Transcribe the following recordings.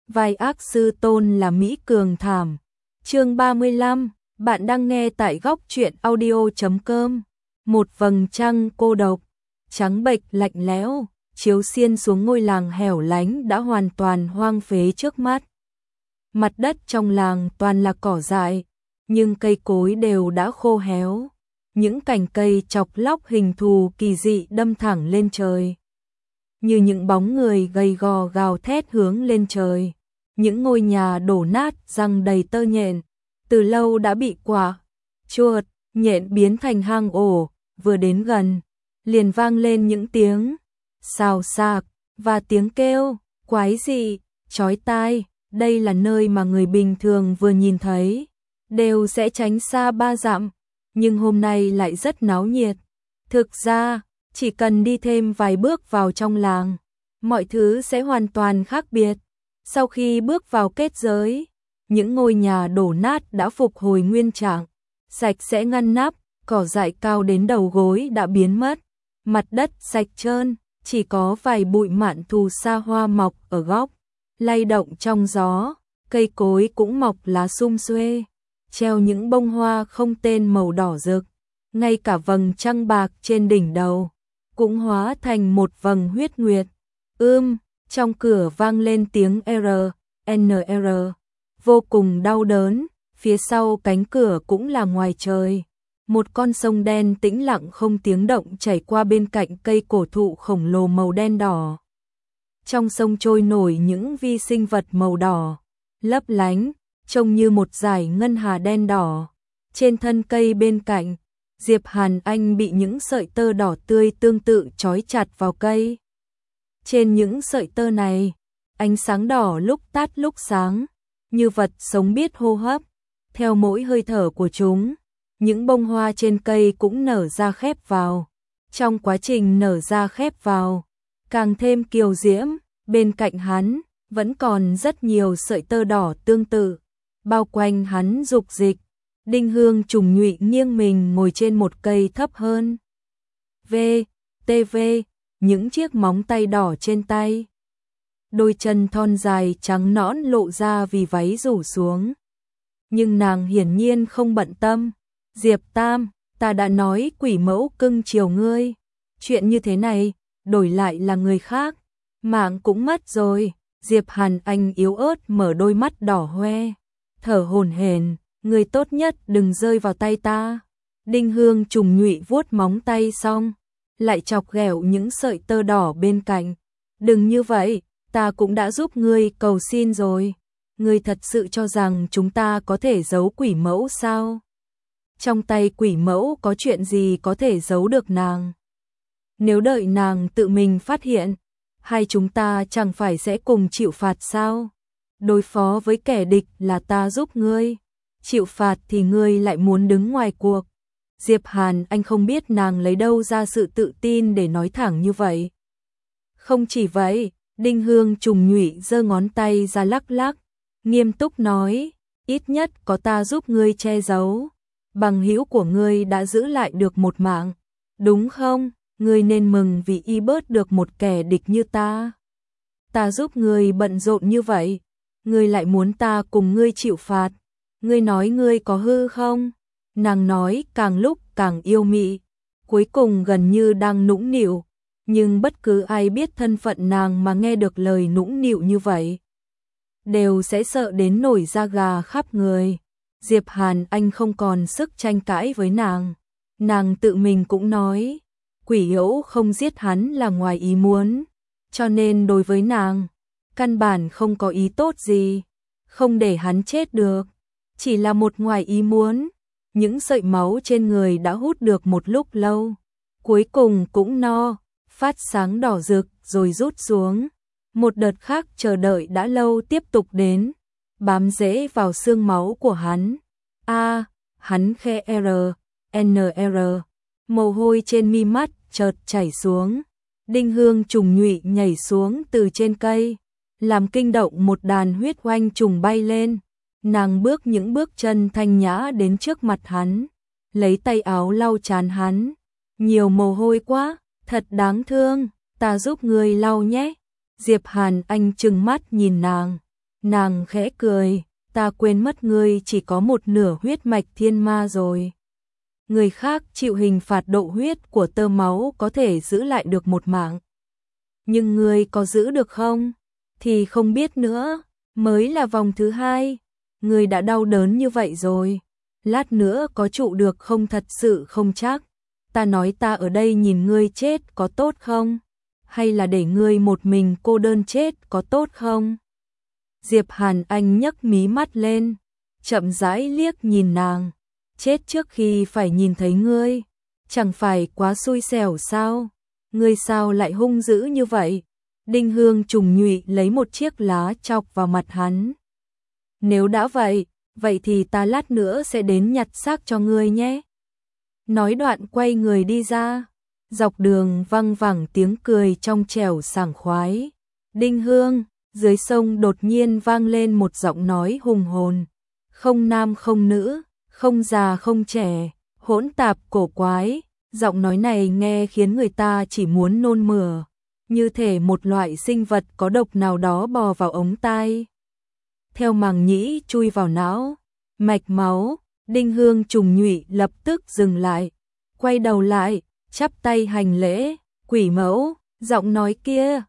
vai ác sư tôn là Mỹ Cường thảm. Chương 35, bạn đang nghe tại góc truyện audio.com. Một vầng trăng cô độc, trắng bệch lạnh lẽo, chiếu xiên xuống ngôi làng hẻo lánh đã hoàn toàn hoang phế trước mắt. Mặt đất trong làng toàn là cỏ dại, nhưng cây cối đều đã khô héo. Những cành cây chọc lóc hình thù kỳ dị đâm thẳng lên trời. Như những bóng người gầy gò gào thét hướng lên trời. Những ngôi nhà đổ nát răng đầy tơ nhện, từ lâu đã bị quả, chuột, nhện biến thành hang ổ, vừa đến gần, liền vang lên những tiếng xào xạc và tiếng kêu quái dị, chói tai. Đây là nơi mà người bình thường vừa nhìn thấy đều sẽ tránh xa 3 dặm, nhưng hôm nay lại rất náo nhiệt. Thực ra, chỉ cần đi thêm vài bước vào trong làng, mọi thứ sẽ hoàn toàn khác biệt. Sau khi bước vào kết giới, những ngôi nhà đổ nát đã phục hồi nguyên trạng, sạch sẽ ngăn nắp, cỏ dại cao đến đầu gối đã biến mất, mặt đất sạch trơn, chỉ có vài bụi mạn thù sa hoa mọc ở góc, lay động trong gió, cây cối cũng mọc lá sum xuê, treo những bông hoa không tên màu đỏ rực, ngay cả vầng trăng bạc trên đỉnh đầu cũng hóa thành một vầng huyết nguyệt. Trong cửa vang lên tiếng NR, vô cùng đau đớn, phía sau cánh cửa cũng là ngoài trời. Một con sông đen tĩnh lặng không tiếng động chảy qua bên cạnh cây cổ thụ khổng lồ màu đen đỏ. Trong sông trôi nổi những vi sinh vật màu đỏ, lấp lánh, trông như một dải ngân hà đen đỏ. Trên thân cây bên cạnh, Diệp Hàn Anh bị những sợi tơ đỏ tươi tương tự trói chặt vào cây. Trên những sợi tơ này, ánh sáng đỏ lúc tắt lúc sáng, như vật sống biết hô hấp. Theo mỗi hơi thở của chúng, những bông hoa trên cây cũng nở ra khép vào. Trong quá trình nở ra khép vào, càng thêm kiều diễm, bên cạnh hắn vẫn còn rất nhiều sợi tơ đỏ tương tự, bao quanh hắn dục dịch. Đinh Hương Trùng Nhụy nghiêng mình ngồi trên một cây thấp hơn. Những chiếc móng tay đỏ trên tay. Đôi chân thon dài trắng nõn lộ ra vì váy rủ xuống. Nhưng nàng hiển nhiên không bận tâm. Diệp Tam, ta đã nói quỷ mẫu cưng chiều ngươi. Chuyện như thế này, đổi lại là người khác, mạng cũng mất rồi. Diệp Hàn Anh yếu ớt mở đôi mắt đỏ hoe, thở hổn hển, người tốt nhất đừng rơi vào tay ta. Đinh Hương Trùng Nhụy vuốt móng tay xong, lại chọc ghẹo những sợi tơ đỏ bên cạnh. Đừng như vậy, ta cũng đã giúp ngươi cầu xin rồi. Ngươi thật sự cho rằng chúng ta có thể giấu quỷ mẫu sao? Trong tay quỷ mẫu có chuyện gì có thể giấu được nàng? Nếu đợi nàng tự mình phát hiện, hai chúng ta chẳng phải sẽ cùng chịu phạt sao? Đối phó với kẻ địch là ta giúp ngươi, chịu phạt thì ngươi lại muốn đứng ngoài cuộc. Diệp Hàn Anh không biết nàng lấy đâu ra sự tự tin để nói thẳng như vậy. Không chỉ vậy, Đinh Hương Trùng Nhụy giơ ngón tay ra lắc lắc, nghiêm túc nói, ít nhất có ta giúp ngươi che giấu. Bằng hữu của ngươi đã giữ lại được một mạng, đúng không? Ngươi nên mừng vì y bớt được một kẻ địch như ta. Ta giúp ngươi bận rộn như vậy, ngươi lại muốn ta cùng ngươi chịu phạt. Ngươi nói ngươi có hư không? Nàng nói càng lúc càng yêu mị, cuối cùng gần như đang nũng nịu, nhưng bất cứ ai biết thân phận nàng mà nghe được lời nũng nịu như vậy, đều sẽ sợ đến nổi da gà khắp người. Diệp Hàn Anh không còn sức tranh cãi với nàng. Nàng tự mình cũng nói, quỷ hữu không giết hắn là ngoài ý muốn, cho nên đối với nàng, căn bản không có ý tốt gì, không để hắn chết được, chỉ là một ngoài ý muốn. Những sợi máu trên người đã hút được một lúc lâu, cuối cùng cũng no, phát sáng đỏ rực rồi rút xuống. Một đợt khác chờ đợi đã lâu tiếp tục đến, bám rễ vào xương máu của hắn. Hắn khe NR, mồ hôi trên mi mắt chợt chảy xuống. Đinh Hương Trùng Nhụy nhảy xuống từ trên cây, làm kinh động một đàn huyết oanh trùng bay lên. Nàng bước những bước chân thanh nhã đến trước mặt hắn, lấy tay áo lau trán hắn. Nhiều mồ hôi quá, thật đáng thương, ta giúp ngươi lau nhé. Diệp Hàn Anh trừng mắt nhìn nàng, Nàng khẽ cười, ta quên mất ngươi chỉ có một nửa huyết mạch thiên ma rồi. Người khác chịu hình phạt độ huyết của tơ máu có thể giữ lại được một mạng. Nhưng ngươi có giữ được không? Thì không biết nữa, mới là vòng thứ 2, ngươi đã đau đớn như vậy rồi. Lát nữa có trụ được không thật sự không chắc. Ta nói ta ở đây nhìn ngươi chết có tốt không? Hay là để ngươi một mình cô đơn chết có tốt không? Diệp Hàn Anh nhấc mí mắt lên, chậm rãi liếc nhìn nàng. Chết trước khi phải nhìn thấy ngươi, chẳng phải quá xui xẻo sao? Ngươi sao lại hung dữ như vậy? Đinh Hương trùng nhụy lấy một chiếc lá chọc vào mặt hắn. Nếu đã vậy, vậy thì ta lát nữa sẽ đến nhặt xác cho ngươi nhé. Nói đoạn quay người đi ra, dọc đường văng vẳng tiếng cười trong trẻo sảng khoái. Đinh Hương, dưới sông đột nhiên vang lên một giọng nói hùng hồn, không nam không nữ, không già không trẻ, hỗn tạp cổ quái, giọng nói này nghe khiến người ta chỉ muốn nôn mửa, như thể một loại sinh vật có độc nào đó bò vào ống tai. Theo màng nhĩ chui vào não, mạch máu, Đinh Hương trùng nhụy lập tức dừng lại, quay đầu lại, chắp tay hành lễ, quỷ mẫu, giọng nói kia,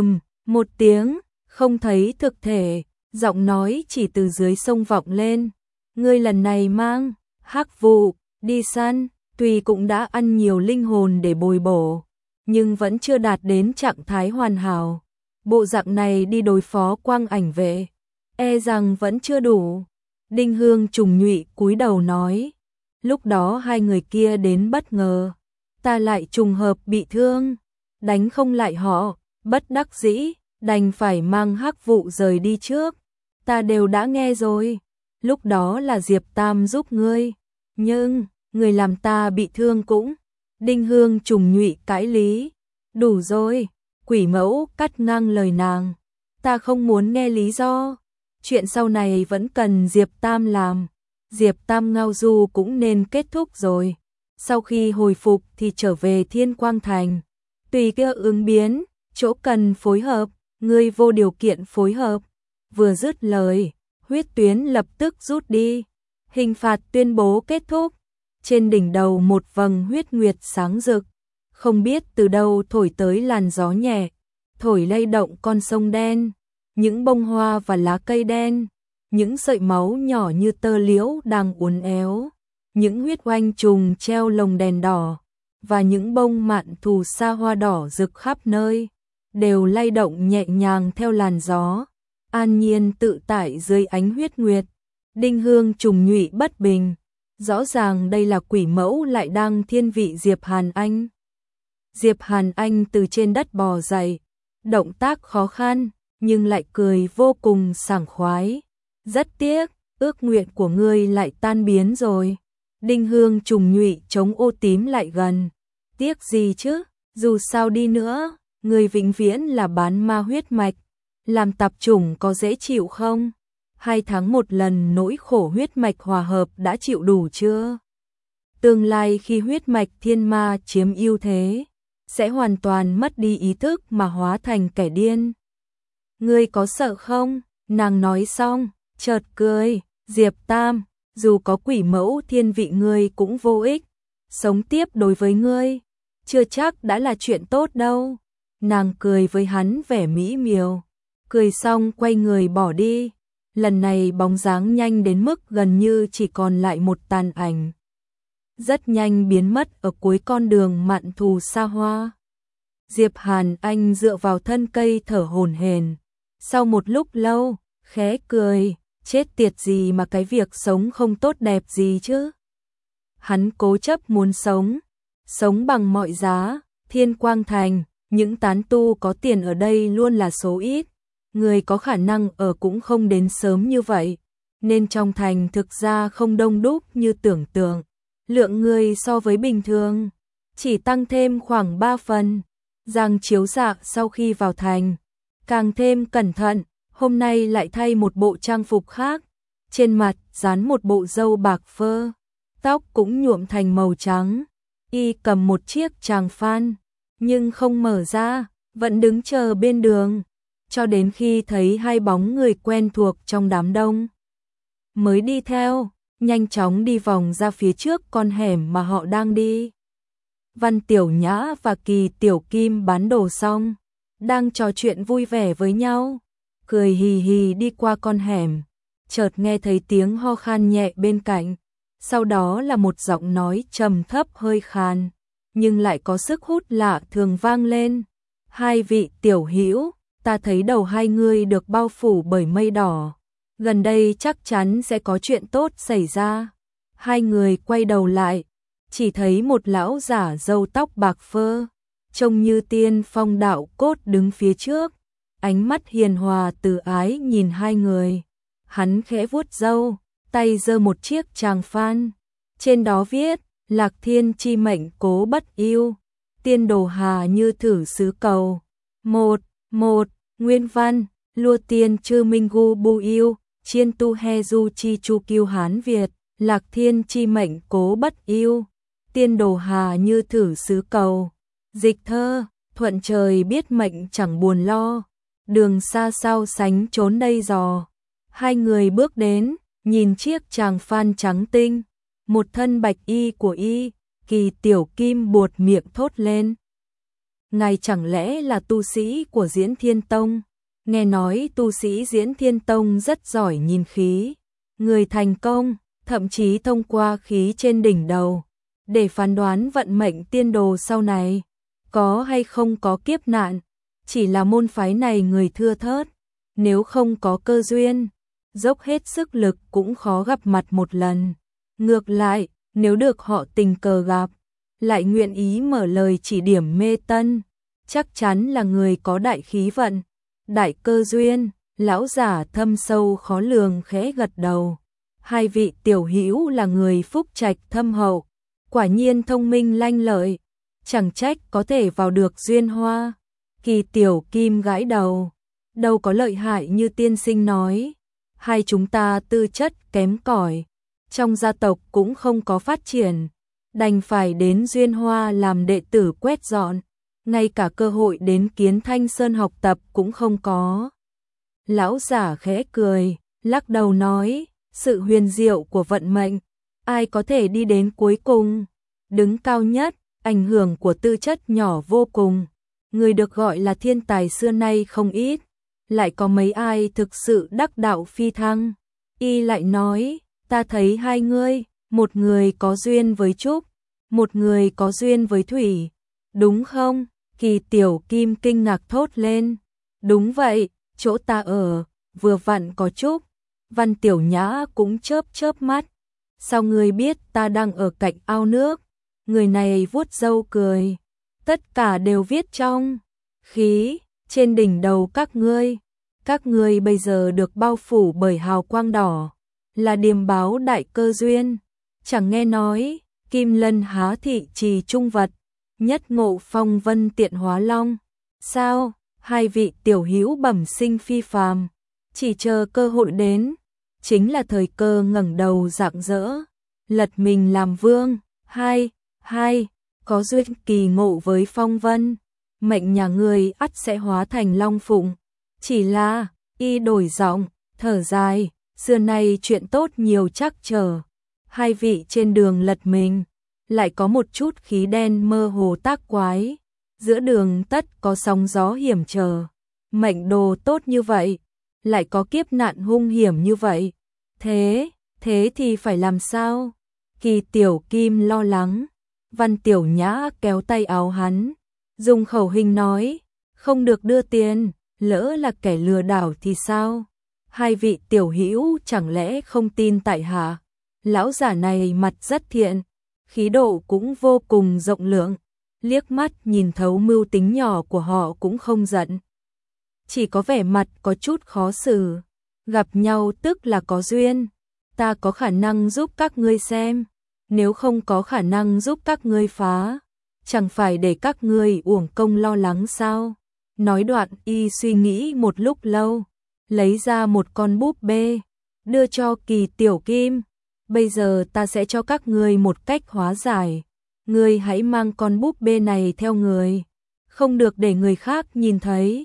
một tiếng, không thấy thực thể, giọng nói chỉ từ dưới sông vọng lên. Ngươi lần này mang hắc vụ đi săn, tuy cũng đã ăn nhiều linh hồn để bồi bổ, nhưng vẫn chưa đạt đến trạng thái hoàn hảo. Bộ dạng này đi đối phó Quang Ảnh vệ, e rằng vẫn chưa đủ. Đinh Hương trùng nhụy cúi đầu nói, lúc đó hai người kia đến bất ngờ, ta lại trùng hợp bị thương, đánh không lại họ, bất đắc dĩ, đành phải mang hắc vụ rời đi trước. Ta đều đã nghe rồi, lúc đó là Diệp Tam giúp ngươi, nhưng người làm ta bị thương cũng. Đinh Hương trùng nhụy cãi lý, đủ rồi, quỷ mẫu cắt ngang lời nàng, ta không muốn nghe lý do, chuyện sau này vẫn cần Diệp Tam làm. Diệp Tam ngao du cũng nên kết thúc rồi, sau khi hồi phục thì trở về Thiên Quang Thành, tùy kia ứng biến, chỗ cần phối hợp, ngươi vô điều kiện phối hợp. Vừa dứt lời, huyết tuyến lập tức rút đi, hình phạt tuyên bố kết thúc. Trên đỉnh đầu một vầng huyết nguyệt sáng rực, không biết từ đâu thổi tới làn gió nhẹ, thổi lay động con sông đen, những bông hoa và lá cây đen, những sợi máu nhỏ như tơ liễu đang uốn éo, những huyết oanh trùng treo lồng đèn đỏ, và những bông mạn thù sa hoa đỏ rực khắp nơi, đều lay động nhẹ nhàng theo làn gió, an nhiên tự tại dưới ánh huyết nguyệt. Đinh Hương trùng nhụy bất bình, rõ ràng đây là quỷ mẫu lại đang thiên vị Diệp Hàn Anh. Diệp Hàn Anh từ trên đất bò dậy, động tác khó khăn, nhưng lại cười vô cùng sảng khoái. Rất tiếc, ước nguyện của ngươi lại tan biến rồi. Đinh Hương trùng nhụy chống ô tím lại gần. Tiếc gì chứ, dù sao đi nữa, ngươi vĩnh viễn là bán ma huyết mạch. Làm tạp chủng có dễ chịu không? 2 tháng một lần nỗi khổ huyết mạch hòa hợp đã chịu đủ chưa? Tương lai khi huyết mạch thiên ma chiếm ưu thế, sẽ hoàn toàn mất đi ý thức mà hóa thành kẻ điên. Ngươi có sợ không? Nàng nói xong, chợt cười, Diệp Tam, dù có quỷ mẫu thiên vị ngươi cũng vô ích, sống tiếp đối với ngươi, chưa chắc đã là chuyện tốt đâu. Nàng cười với hắn vẻ mỹ miều, cười xong quay người bỏ đi. Lần này bóng dáng nhanh đến mức gần như chỉ còn lại một tàn ảnh. Rất nhanh biến mất ở cuối con đường mạn thù xa hoa. Diệp Hàn Anh dựa vào thân cây thở hổn hển. Sau một lúc lâu, khẽ cười, chết tiệt gì mà cái việc sống không tốt đẹp gì chứ. Hắn cố chấp muốn sống bằng mọi giá. Thiên Quang Thành, những tán tu có tiền ở đây luôn là số ít. Người có khả năng ở cũng không đến sớm như vậy, nên trong thành thực ra không đông đúc như tưởng tượng. Lượng người so với bình thường chỉ tăng thêm khoảng 3 phần. Giang Chiếu Dạ sau khi vào thành càng thêm cẩn thận, hôm nay lại thay một bộ trang phục khác, trên mặt dán một bộ râu bạc phơ, tóc cũng nhuộm thành màu trắng. Y cầm một chiếc tràng phan, nhưng không mở ra, vẫn đứng chờ bên đường. cho đến khi thấy hai bóng người quen thuộc trong đám đông. Mới đi theo, nhanh chóng đi vòng ra phía trước con hẻm mà họ đang đi. Văn Tiểu Nhã và Kỳ Tiểu Kim bán đồ xong, đang trò chuyện vui vẻ với nhau, cười hì hì đi qua con hẻm, chợt nghe thấy tiếng ho khan nhẹ bên cạnh, sau đó là một giọng nói trầm thấp hơi khàn, nhưng lại có sức hút lạ thường vang lên. Hai vị tiểu hữu, ta thấy đầu hai người được bao phủ bởi mây đỏ, gần đây chắc chắn sẽ có chuyện tốt xảy ra. Hai người quay đầu lại, chỉ thấy một lão giả râu tóc bạc phơ, trông như tiên phong đạo cốt đứng phía trước, ánh mắt hiền hòa từ ái nhìn hai người. Hắn khẽ vuốt râu, tay giơ một chiếc tràng phan, trên đó viết: Lạc Thiên chi mệnh cố bất yêu, tiên đồ hà như thử xứ cầu. Một nguyên văn: Lua tiên chư minh gu bu yêu, chiên tu he du chi chu kiêu Hán Việt. Lạc Thiên chi mệnh cố bất yêu, tiên đồ hà như thử xứ cầu. Dịch thơ: thuận trời biết mệnh chẳng buồn lo, đường xa sao sánh trốn đây dò. Hai người bước đến, nhìn chiếc tràng phan trắng tinh, một thân bạch y của y, Kỳ Tiểu Kim buột miệng thốt lên. Ngài chẳng lẽ là tu sĩ của Diễn Thiên Tông? Nghe nói tu sĩ Diễn Thiên Tông rất giỏi nhìn khí, người thành công, thậm chí thông qua khí trên đỉnh đầu, để phán đoán vận mệnh tiên đồ sau này, có hay không có kiếp nạn. Chỉ là môn phái này người thưa thớt, nếu không có cơ duyên, dốc hết sức lực cũng khó gặp mặt một lần. Ngược lại, nếu được họ tình cờ gặp, lại nguyện ý mở lời chỉ điểm mê tân, chắc chắn là người có đại khí vận, đại cơ duyên. Lão giả thâm sâu khó lường khẽ gật đầu. Hai vị tiểu hữu là người phúc trạch thâm hậu, quả nhiên thông minh lanh lợi, chẳng trách có thể vào được duyên hoa. Kỳ Tiểu Kim gãi đầu, đâu có lợi hại như tiên sinh nói, hai chúng ta tư chất kém cỏi, trong gia tộc cũng không có phát triển, đành phải đến duyên hoa làm đệ tử quét dọn, ngay cả cơ hội đến Kiến Thanh Sơn học tập cũng không có. Lão giả khẽ cười, lắc đầu nói, sự huyền diệu của vận mệnh, ai có thể đi đến cuối cùng, đứng cao nhất, ảnh hưởng của tư chất nhỏ vô cùng. Người được gọi là thiên tài xưa nay không ít, lại có mấy ai thực sự đắc đạo phi thăng. Y lại nói, ta thấy hai ngươi, một người có duyên với trúc, một người có duyên với thủy, đúng không? Kỳ Tiểu Kim kinh ngạc thốt lên, đúng vậy, chỗ ta ở, vừa vặn có trúc. Văn Tiểu Nhã cũng chớp chớp mắt, sao ngươi biết ta đang ở cạnh ao nước? Người này vuốt râu cười, tất cả đều viết trong khí, trên đỉnh đầu các ngươi bây giờ được bao phủ bởi hào quang đỏ, là điềm báo đại cơ duyên. Chẳng nghe nói, Kim Lân há thị trì trung vật, nhất ngộ phong vân tiện hóa long. Sao, hai vị tiểu hữu bẩm sinh phi phàm, chỉ chờ cơ hội đến, chính là thời cơ ngẩng đầu rạng rỡ, lật mình làm vương. Hai, có duyên kỳ ngộ với phong vân, mệnh nhà người ắt sẽ hóa thành long phụng. Chỉ là, y đổi giọng, thở dài, xưa nay chuyện tốt nhiều trắc trở. Hai vị trên đường lật mình, lại có một chút khí đen mơ hồ tác quái, giữa đường tất có sóng gió hiểm trở. Mệnh đồ tốt như vậy, lại có kiếp nạn hung hiểm như vậy. Thế thì phải làm sao? Kỳ Tiểu Kim lo lắng. Văn Tiểu Nhã kéo tay áo hắn, dùng khẩu hình nói, không được đưa tiền, lỡ là kẻ lừa đảo thì sao? Hai vị tiểu hữu chẳng lẽ không tin tại hạ? Lão giả này mặt rất thiện, khí độ cũng vô cùng rộng lượng, liếc mắt nhìn thấu mưu tính nhỏ của họ cũng không giận. Chỉ có vẻ mặt có chút khó xử, gặp nhau tức là có duyên, ta có khả năng giúp các ngươi xem. Nếu không có khả năng giúp các ngươi phá, chẳng phải để các ngươi uổng công lo lắng sao? Nói đoạn y suy nghĩ một lúc lâu, lấy ra một con búp bê, đưa cho Kỳ Tiểu Kim. Bây giờ ta sẽ cho các ngươi một cách hóa giải. Ngươi hãy mang con búp bê này theo người, không được để người khác nhìn thấy.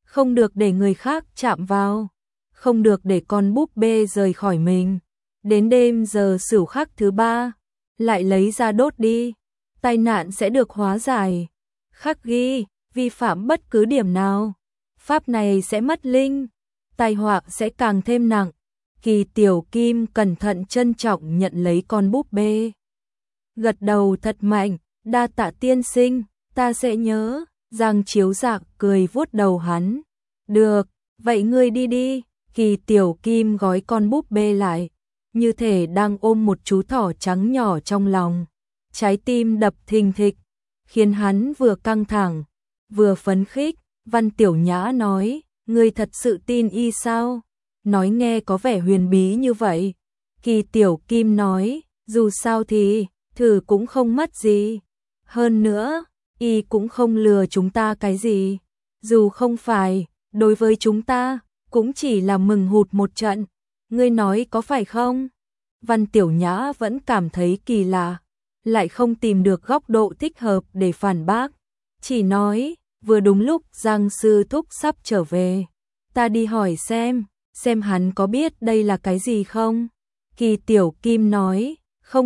không được để người khác chạm vào, không được để con búp bê rời khỏi mình. Đến đêm giờ Sửu khắc thứ 3, lại lấy ra đốt đi, tai nạn sẽ được hóa giải. Khắc ghi, vi phạm bất cứ điểm nào, pháp này sẽ mất linh, tai họa sẽ càng thêm nặng. Kỳ Tiểu Kim cẩn thận trân trọng nhận lấy con búp bê. Gật đầu thật mạnh, đa tạ tiên sinh, ta sẽ nhớ. Giang Chiếu Dạc cười vuốt đầu hắn. Được, vậy ngươi đi đi. Kỳ Tiểu Kim gói con búp bê lại, như thể đang ôm một chú thỏ trắng nhỏ trong lòng. Trái tim đập thình thịch, khiến hắn vừa căng thẳng, vừa phấn khích. Văn Tiểu Nhã nói, ngươi thật sự tin y sao? Nói nghe có vẻ huyền bí như vậy. Kỳ Tiểu Kim nói, dù sao thì, thử cũng không mất gì. Hơn nữa, y cũng không lừa chúng ta cái gì. Dù không phải, đối với chúng ta, cũng chỉ là mừng hụt một trận. Ngươi nói có phải không? Văn Tiểu Nhã vẫn cảm thấy kỳ lạ, lại không tìm được góc độ thích hợp để phản bác. Chỉ nói, vừa đúng lúc Giang Sư Thúc sắp trở về. Ta đi hỏi xem hắn có biết đây là cái gì không? Kỳ Tiểu Kim nói,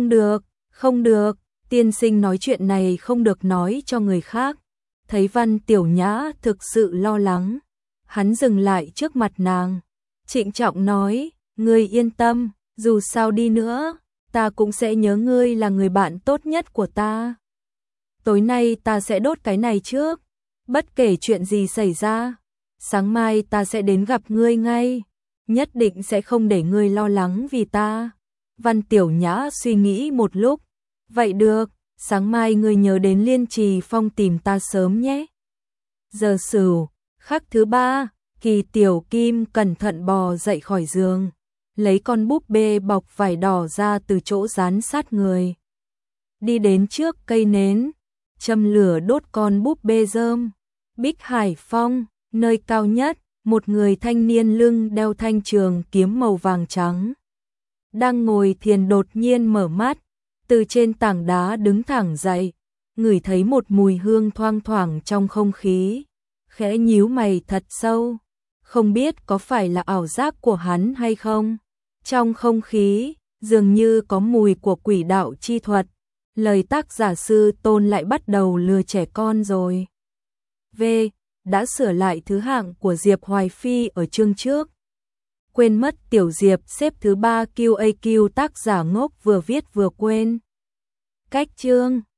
không được, tiên sinh nói chuyện này không được nói cho người khác. Thấy Văn Tiểu Nhã thực sự lo lắng, hắn dừng lại trước mặt nàng, trịnh trọng nói, ngươi yên tâm, dù sao đi nữa, ta cũng sẽ nhớ ngươi là người bạn tốt nhất của ta. Tối nay ta sẽ đốt cái này trước, bất kể chuyện gì xảy ra, sáng mai ta sẽ đến gặp ngươi ngay, nhất định sẽ không để ngươi lo lắng vì ta. Văn Tiểu Nhã suy nghĩ một lúc, vậy được, sáng mai ngươi nhớ đến Liên Trì Phong tìm ta sớm nhé. Giờ Sửu, khắc thứ 3, Kỳ Tiểu Kim cẩn thận bò dậy khỏi giường, lấy con búp bê bọc vải đỏ ra từ chỗ dán sát người. Đi đến trước cây nến, châm lửa đốt con búp bê rơm. Bích Hải Phong, nơi cao nhất, một người thanh niên lưng đeo thanh trường kiếm màu vàng trắng. Đang ngồi thiền đột nhiên mở mắt, từ trên tảng đá đứng thẳng dậy, ngửi thấy một mùi hương thoang thoảng trong không khí, khẽ nhíu mày thật sâu, không biết có phải là ảo giác của hắn hay không. Trong không khí, dường như có mùi của quỷ đạo chi thuật, lời tác giả Sư Tôn lại bắt đầu lừa trẻ con rồi. V. Đã sửa lại thứ hạng của Diệp Hoài Phi ở chương trước. Quên mất Tiểu Diệp xếp thứ 3 QAQ, tác giả ngốc vừa viết vừa quên. Cách chương